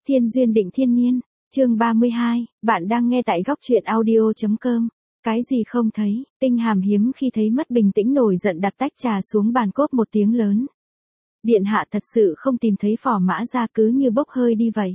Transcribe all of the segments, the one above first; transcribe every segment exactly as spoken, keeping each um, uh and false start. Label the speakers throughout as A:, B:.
A: Thiên duyên định thiên niên, chương ba mươi hai, bạn đang nghe tại góc truyện audio.com. Cái gì không thấy, Tinh Hàm hiếm khi thấy mất bình tĩnh nổi giận đặt tách trà xuống bàn cốp một tiếng lớn. Điện hạ thật sự không tìm thấy phò mã ra cứ như bốc hơi đi vậy.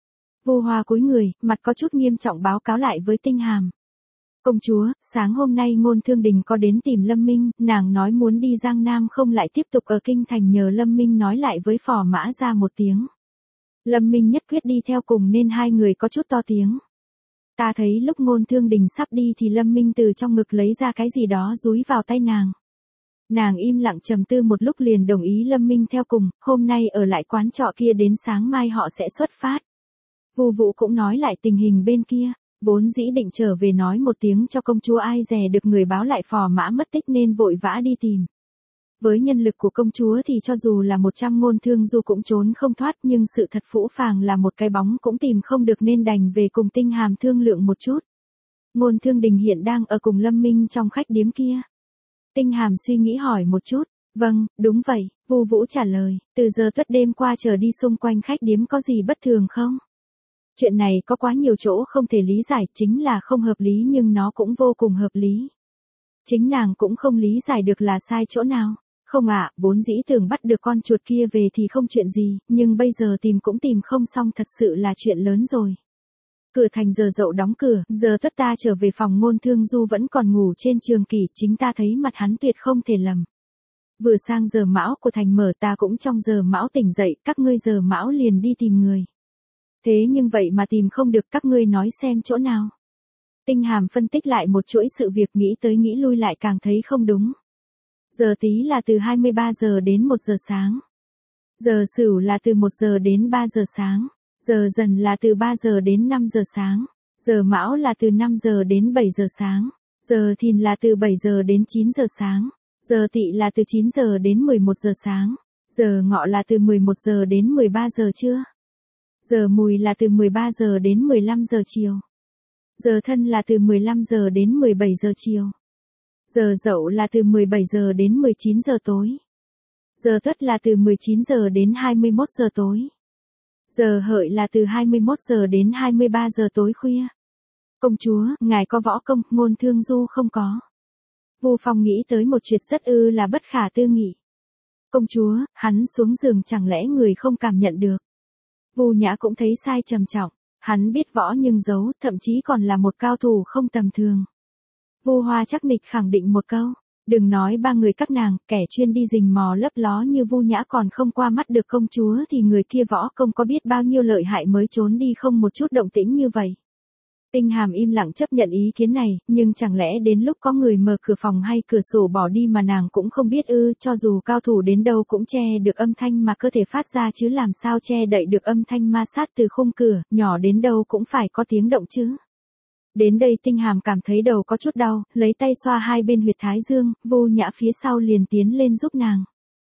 A: Vu Hoa cúi người, mặt có chút nghiêm trọng báo cáo lại với Tinh Hàm. Công chúa, sáng hôm nay Ngôn Thương Đình có đến tìm Lâm Minh, nàng nói muốn đi Giang Nam không lại tiếp tục ở Kinh Thành nhờ Lâm Minh nói lại với phò mã ra một tiếng. Lâm Minh nhất quyết đi theo cùng nên hai người có chút to tiếng. Ta thấy lúc Ngôn Thương Đình sắp đi thì Lâm Minh từ trong ngực lấy ra cái gì đó dúi vào tay nàng. Nàng im lặng trầm tư một lúc liền đồng ý Lâm Minh theo cùng, hôm nay ở lại quán trọ kia đến sáng mai họ sẽ xuất phát. Vu Vũ cũng nói lại tình hình bên kia, vốn dĩ định trở về nói một tiếng cho công chúa ai dè được người báo lại phò mã mất tích nên vội vã đi tìm. Với nhân lực của công chúa thì cho dù là một trăm Ngôn Thương Du cũng trốn không thoát, nhưng sự thật phũ phàng là một cái bóng cũng tìm không được nên đành về cùng Tinh Hàm thương lượng một chút. Ngôn Thương Đình hiện đang ở cùng Lâm Minh trong khách điếm kia. Tinh Hàm suy nghĩ hỏi một chút, vâng, đúng vậy, Vu Vũ trả lời, từ giờ tuất đêm qua trở đi xung quanh khách điếm có gì bất thường không? Chuyện này có quá nhiều chỗ không thể lý giải, chính là không hợp lý nhưng nó cũng vô cùng hợp lý. Chính nàng cũng không lý giải được là sai chỗ nào. Không ạ, à, vốn dĩ tưởng bắt được con chuột kia về thì không chuyện gì, nhưng bây giờ tìm cũng tìm không xong thật sự là chuyện lớn rồi. Cửa thành giờ dậu đóng cửa, giờ tuất ta trở về phòng Ngôn Thương Du vẫn còn ngủ trên trường kỷ, chính ta thấy mặt hắn tuyệt không thể lầm. Vừa sang giờ mão của thành mở ta cũng trong giờ mão tỉnh dậy, các ngươi giờ mão liền đi tìm người. Thế nhưng vậy mà tìm không được, các ngươi nói xem chỗ nào. Tinh Hàm phân tích lại một chuỗi sự việc, nghĩ tới nghĩ lui lại càng thấy không đúng. Giờ tí là từ hai mươi ba giờ đến một giờ sáng. Giờ Sửu là từ một giờ đến ba giờ sáng. Giờ Dần là từ ba giờ đến năm giờ sáng. Giờ Mão là từ năm giờ đến bảy giờ sáng. Giờ Thìn là từ bảy giờ đến chín giờ sáng. Giờ Tỵ là từ chín giờ đến mười một giờ sáng. Giờ Ngọ là từ mười một giờ đến mười ba giờ trưa. Giờ Mùi là từ mười ba giờ đến mười lăm giờ chiều. Giờ Thân là từ mười lăm giờ đến mười bảy giờ chiều. Giờ Dậu là từ mười bảy giờ đến mười chín giờ tối. Giờ Tuất là từ mười chín giờ đến hai mươi mốt giờ tối. Giờ Hợi là từ hai mươi mốt giờ đến hai mươi ba giờ tối khuya. Công chúa, ngài có võ công, Ngôn Thương Du không có. Vu Phong nghĩ tới một chuyện rất ư là bất khả tư nghị. Công chúa, hắn xuống giường chẳng lẽ người không cảm nhận được. Vu Nhã cũng thấy sai trầm trọng, hắn biết võ nhưng giấu, thậm chí còn là một cao thủ không tầm thường. Vu Hoa chắc nịch khẳng định một câu, đừng nói ba người các nàng, kẻ chuyên đi rình mò lấp ló như Vu Nhã còn không qua mắt được công chúa thì người kia võ công có biết bao nhiêu lợi hại mới trốn đi không một chút động tĩnh như vậy. Tinh Hàm im lặng chấp nhận ý kiến này, nhưng chẳng lẽ đến lúc có người mở cửa phòng hay cửa sổ bỏ đi mà nàng cũng không biết ư, cho dù cao thủ đến đâu cũng che được âm thanh mà cơ thể phát ra chứ làm sao che đậy được âm thanh ma sát từ khung cửa, nhỏ đến đâu cũng phải có tiếng động chứ. Đến đây Tinh Hàm cảm thấy đầu có chút đau, lấy tay xoa hai bên huyệt thái dương, Vu Nhã phía sau liền tiến lên giúp nàng.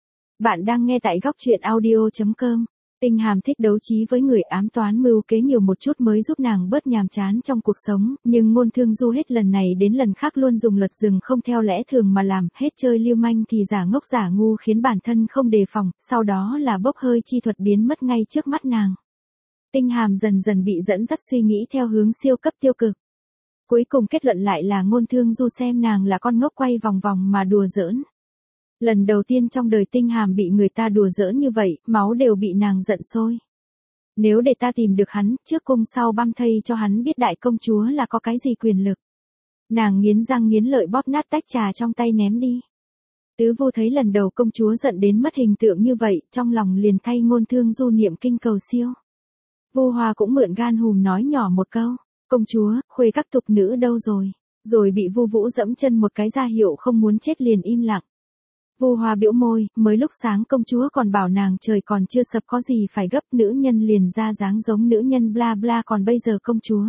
A: Bạn đang nghe tại góc truyện audio.com. Tinh Hàm thích đấu trí với người, ám toán mưu kế nhiều một chút mới giúp nàng bớt nhàm chán trong cuộc sống, nhưng Ngôn Thương Du hết lần này đến lần khác luôn dùng luật rừng không theo lẽ thường mà làm, hết chơi lưu manh thì giả ngốc giả ngu khiến bản thân không đề phòng, sau đó là bốc hơi chi thuật biến mất ngay trước mắt nàng. Tinh Hàm dần dần bị dẫn dắt suy nghĩ theo hướng siêu cấp tiêu cực. Cuối cùng kết luận lại là Ngôn Thương Du xem nàng là con ngốc quay vòng vòng mà đùa giỡn. Lần đầu tiên trong đời Tinh Hàm bị người ta đùa giỡn như vậy, máu đều bị nàng giận sôi. Nếu để ta tìm được hắn, trước cung sau băm thây cho hắn biết đại công chúa là có cái gì quyền lực. Nàng nghiến răng nghiến lợi bóp nát tách trà trong tay ném đi. Tứ Vu thấy lần đầu công chúa giận đến mất hình tượng như vậy, trong lòng liền thay Ngôn Thương Du niệm kinh cầu siêu. Vu Hoa cũng mượn gan hùm nói nhỏ một câu. Công chúa, khuê các tục nữ đâu rồi? Rồi bị Vu Vũ dẫm chân một cái ra hiệu không muốn chết liền im lặng. Vu Hoa bĩu môi, mới lúc sáng công chúa còn bảo nàng trời còn chưa sập có gì phải gấp, nữ nhân liền ra dáng giống nữ nhân bla bla, còn bây giờ công chúa.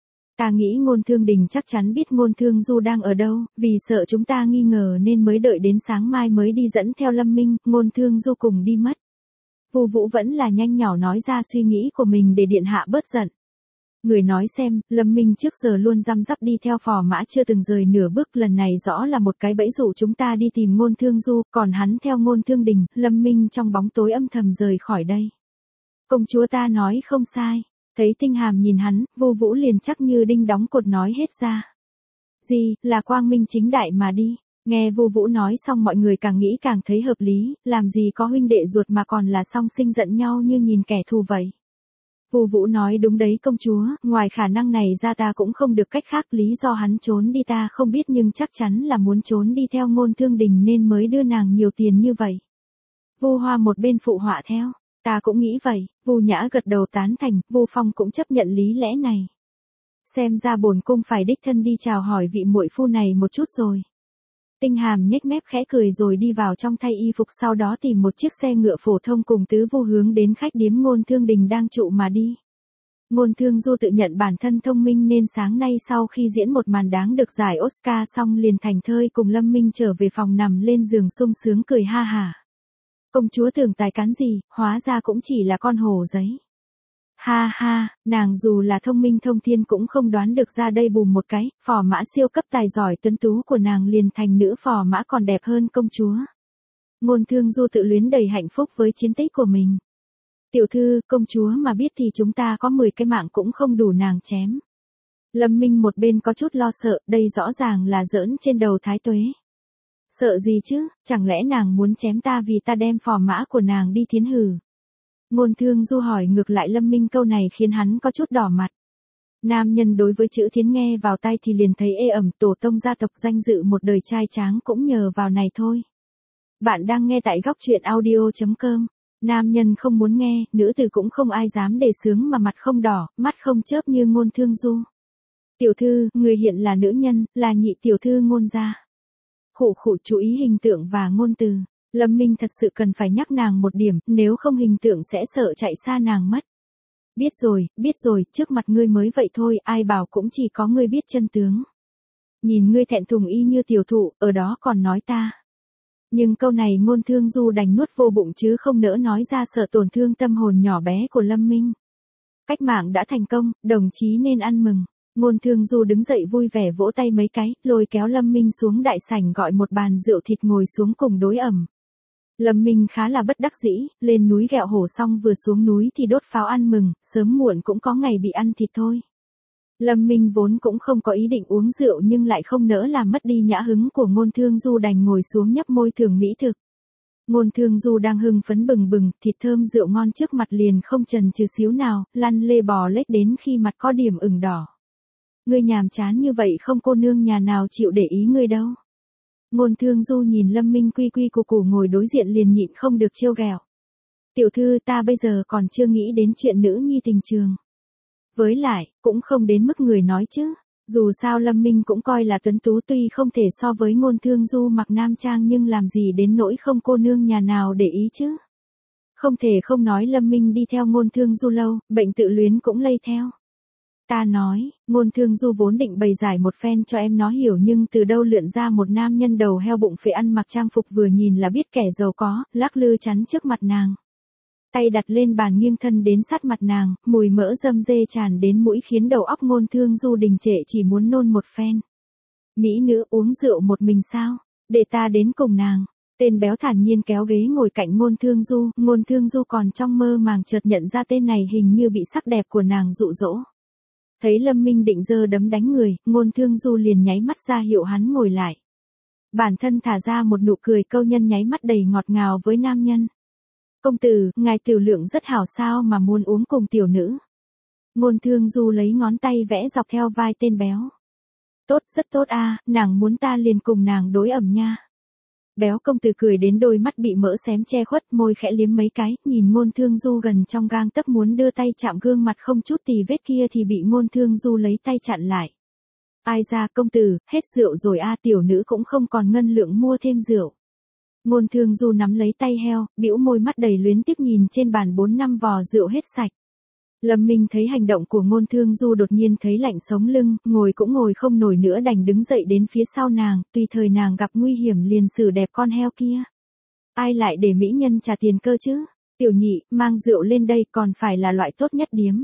A: Ta nghĩ Ngôn Thương Đình chắc chắn biết Ngôn Thương Du đang ở đâu, vì sợ chúng ta nghi ngờ nên mới đợi đến sáng mai mới đi dẫn theo Lâm Minh, Ngôn Thương Du cùng đi mất. Vu Vũ vẫn là nhanh nhỏ nói ra suy nghĩ của mình để điện hạ bớt giận. Người nói xem, Lâm Minh trước giờ luôn răm rắp đi theo phò mã chưa từng rời nửa bước, lần này rõ là một cái bẫy dụ chúng ta đi tìm Ngôn Thương Du, còn hắn theo Ngôn Thương Đình, Lâm Minh trong bóng tối âm thầm rời khỏi đây. Công chúa ta nói không sai. Thấy Tinh Hàm nhìn hắn, Vu Vũ liền chắc như đinh đóng cột nói hết ra. Gì, là quang minh chính đại mà đi. Nghe Vu Vũ nói xong mọi người càng nghĩ càng thấy hợp lý, làm gì có huynh đệ ruột mà còn là song sinh giận nhau như nhìn kẻ thù vậy. Vu Vũ nói đúng đấy công chúa, ngoài khả năng này ra ta cũng không được cách khác, lý do hắn trốn đi ta không biết nhưng chắc chắn là muốn trốn đi theo Ngôn Thương Đình nên mới đưa nàng nhiều tiền như vậy. Vu Hoa một bên phụ họa theo, ta cũng nghĩ vậy, Vu Nhã gật đầu tán thành, Vu Phong cũng chấp nhận lý lẽ này. Xem ra bổn cung phải đích thân đi chào hỏi vị muội phu này một chút rồi. Tinh Hàm nhếch mép khẽ cười rồi đi vào trong thay y phục, sau đó tìm một chiếc xe ngựa phổ thông cùng Tứ Vu hướng đến khách điếm Ngôn Thương Đình đang trụ mà đi. Ngôn Thương Du tự nhận bản thân thông minh nên sáng nay sau khi diễn một màn đáng được giải Oscar xong liền thành thơi cùng Lâm Minh trở về phòng nằm lên giường sung sướng cười ha hả. Công chúa tưởng tài cán gì, hóa ra cũng chỉ là con hổ giấy. Ha ha, nàng dù là thông minh thông thiên cũng không đoán được ra đây bùm một cái, phò mã siêu cấp tài giỏi tuấn tú của nàng liền thành nữ phò mã còn đẹp hơn công chúa. Ngôn Thương Du tự luyến đầy hạnh phúc với chiến tích của mình. Tiểu thư, công chúa mà biết thì chúng ta có mười cái mạng cũng không đủ nàng chém. Lâm Minh một bên có chút lo sợ, đây rõ ràng là giỡn trên đầu Thái Tuế. Sợ gì chứ, chẳng lẽ nàng muốn chém ta vì ta đem phò mã của nàng đi thiến hử? Ngôn Thương Du hỏi ngược lại Lâm Minh câu này khiến hắn có chút đỏ mặt. Nam nhân đối với chữ thiến nghe vào tai thì liền thấy ê ẩm, tổ tông gia tộc danh dự một đời trai tráng cũng nhờ vào này thôi. Bạn đang nghe tại góc truyện audio chấm com. Nam nhân không muốn nghe, nữ tử cũng không ai dám đề xướng mà mặt không đỏ, mắt không chớp như Ngôn Thương Du. Tiểu thư, người hiện là nữ nhân, là nhị tiểu thư Ngôn gia. Khụ khụ chú ý hình tượng và ngôn từ. Lâm Minh thật sự cần phải nhắc nàng một điểm, nếu không hình tượng sẽ sợ chạy xa nàng mất. Biết rồi, biết rồi, trước mặt ngươi mới vậy thôi, ai bảo cũng chỉ có ngươi biết chân tướng. Nhìn ngươi thẹn thùng y như tiểu thụ, ở đó còn nói ta. Nhưng câu này Ngôn Thương Du đành nuốt vô bụng chứ không nỡ nói ra, sợ tổn thương tâm hồn nhỏ bé của Lâm Minh. Cách mạng đã thành công, đồng chí nên ăn mừng. Ngôn Thương Du đứng dậy vui vẻ vỗ tay mấy cái, lôi kéo Lâm Minh xuống đại sảnh gọi một bàn rượu thịt ngồi xuống cùng đối ẩm. Lâm Minh khá là bất đắc dĩ, lên núi ghẹo hổ xong vừa xuống núi thì đốt pháo ăn mừng, sớm muộn cũng có ngày bị ăn thịt thôi. Lâm Minh vốn cũng không có ý định uống rượu nhưng lại không nỡ làm mất đi nhã hứng của Ngôn Thương Du đành ngồi xuống nhấp môi thưởng mỹ thực. Ngôn Thương Du đang hưng phấn bừng bừng, thịt thơm rượu ngon trước mặt liền không chần chừ xíu nào, lăn lê bò lết đến khi mặt có điểm ửng đỏ. Ngươi nhàm chán như vậy không cô nương nhà nào chịu để ý ngươi đâu. Ngôn Thương Du nhìn Lâm Minh quy quy củ củ ngồi đối diện liền nhịn không được trêu ghẹo. Tiểu thư ta bây giờ còn chưa nghĩ đến chuyện nữ nhi tình trường. Với lại, cũng không đến mức người nói chứ. Dù sao Lâm Minh cũng coi là tuấn tú tuy không thể so với Ngôn Thương Du mặc nam trang nhưng làm gì đến nỗi không cô nương nhà nào để ý chứ. Không thể không nói Lâm Minh đi theo Ngôn Thương Du lâu, bệnh tự luyến cũng lây theo. Ta nói, Ngôn Thương Du vốn định bày giải một phen cho em nó hiểu nhưng từ đâu lượn ra một nam nhân đầu heo bụng phệ ăn mặc trang phục vừa nhìn là biết kẻ giàu có, lắc lư chắn trước mặt nàng. Tay đặt lên bàn nghiêng thân đến sát mặt nàng, mùi mỡ dâm dê tràn đến mũi khiến đầu óc Ngôn Thương Du đình trệ chỉ muốn nôn một phen. Mỹ nữ uống rượu một mình sao? Để ta đến cùng nàng. Tên béo thản nhiên kéo ghế ngồi cạnh Ngôn Thương Du, Ngôn Thương Du còn trong mơ màng chợt nhận ra tên này hình như bị sắc đẹp của nàng dụ dỗ. Thấy Lâm Minh định giơ đấm đánh người, Ngôn Thương Du liền nháy mắt ra hiệu hắn ngồi lại. Bản thân thả ra một nụ cười câu nhân nháy mắt đầy ngọt ngào với nam nhân. Công tử, ngài tiểu lượng rất hảo sao mà muốn uống cùng tiểu nữ. Ngôn Thương Du lấy ngón tay vẽ dọc theo vai tên béo. Tốt, rất tốt a, nàng muốn ta liền cùng nàng đối ẩm nha. Béo công tử cười đến đôi mắt bị mỡ xém che khuất, môi khẽ liếm mấy cái, nhìn Ngôn Thương Du gần trong gang tấc muốn đưa tay chạm gương mặt không chút tì vết kia thì bị Ngôn Thương Du lấy tay chặn lại. Ai ra công tử, hết rượu rồi a, tiểu nữ cũng không còn ngân lượng mua thêm rượu. Ngôn Thương Du nắm lấy tay heo, bĩu môi mắt đầy luyến tiếc nhìn trên bàn bốn năm vò rượu hết sạch. Lâm Minh thấy hành động của Ngôn Thương Du đột nhiên thấy lạnh sống lưng, ngồi cũng ngồi không nổi nữa đành đứng dậy đến phía sau nàng, tùy thời nàng gặp nguy hiểm liền xử đẹp con heo kia. Ai lại để mỹ nhân trả tiền cơ chứ? Tiểu nhị, mang rượu lên đây còn phải là loại tốt nhất điếm.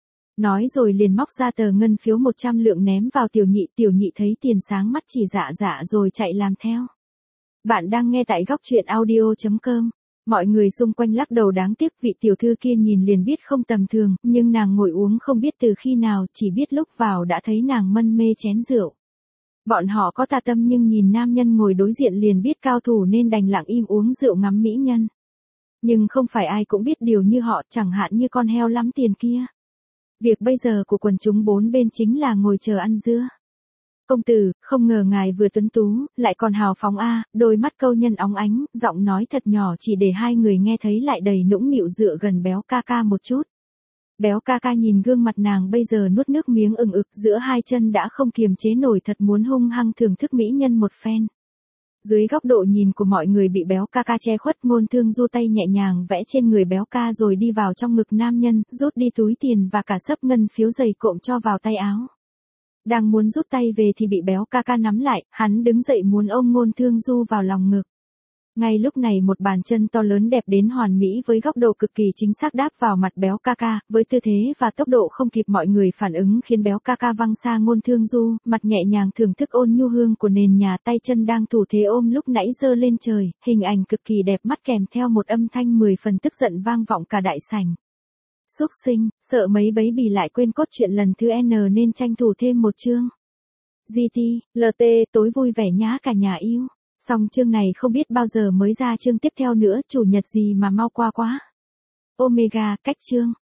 A: Nói rồi liền móc ra tờ ngân phiếu một trăm lượng ném vào tiểu nhị, tiểu nhị thấy tiền sáng mắt chỉ dạ dạ rồi chạy làm theo. Bạn đang nghe tại góc truyện audio chấm com. Mọi người xung quanh lắc đầu đáng tiếc, vị tiểu thư kia nhìn liền biết không tầm thường, nhưng nàng ngồi uống không biết từ khi nào, chỉ biết lúc vào đã thấy nàng mân mê chén rượu. Bọn họ có tà tâm nhưng nhìn nam nhân ngồi đối diện liền biết cao thủ nên đành lặng im uống rượu ngắm mỹ nhân. Nhưng không phải ai cũng biết điều như họ, chẳng hạn như con heo lắm tiền kia. Việc bây giờ của quần chúng bốn bên chính là ngồi chờ ăn dưa. Công tử, không ngờ ngài vừa tuấn tú, lại còn hào phóng a, đôi mắt câu nhân óng ánh, giọng nói thật nhỏ chỉ để hai người nghe thấy lại đầy nũng nịu dựa gần béo ca ca một chút. Béo ca ca nhìn gương mặt nàng bây giờ nuốt nước miếng ừng ực giữa hai chân đã không kiềm chế nổi, thật muốn hung hăng thưởng thức mỹ nhân một phen. Dưới góc độ nhìn của mọi người bị béo ca ca che khuất, Ngôn Thương Du tay nhẹ nhàng vẽ trên người béo ca rồi đi vào trong ngực nam nhân, rút đi túi tiền và cả xấp ngân phiếu dày cộm cho vào tay áo. Đang muốn rút tay về thì bị béo ca ca nắm lại, hắn đứng dậy muốn ôm Ngôn Thương Du vào lòng ngực. Ngay lúc này một bàn chân to lớn đẹp đến hoàn mỹ với góc độ cực kỳ chính xác đáp vào mặt béo ca ca, với tư thế và tốc độ không kịp mọi người phản ứng khiến béo ca ca văng xa Ngôn Thương Du, mặt nhẹ nhàng thưởng thức ôn nhu hương của nền nhà, tay chân đang thủ thế ôm lúc nãy giơ lên trời, hình ảnh cực kỳ đẹp mắt kèm theo một âm thanh mười phần tức giận vang vọng cả đại sảnh. Xúc sinh, sợ mấy bấy bì lại quên cốt truyện lần thứ N nên tranh thủ thêm một chương. giê tê, lờ tê, tối vui vẻ nhá cả nhà yêu. Xong chương này không biết bao giờ mới ra chương tiếp theo nữa, chủ nhật gì mà mau qua quá. Omega, cách chương.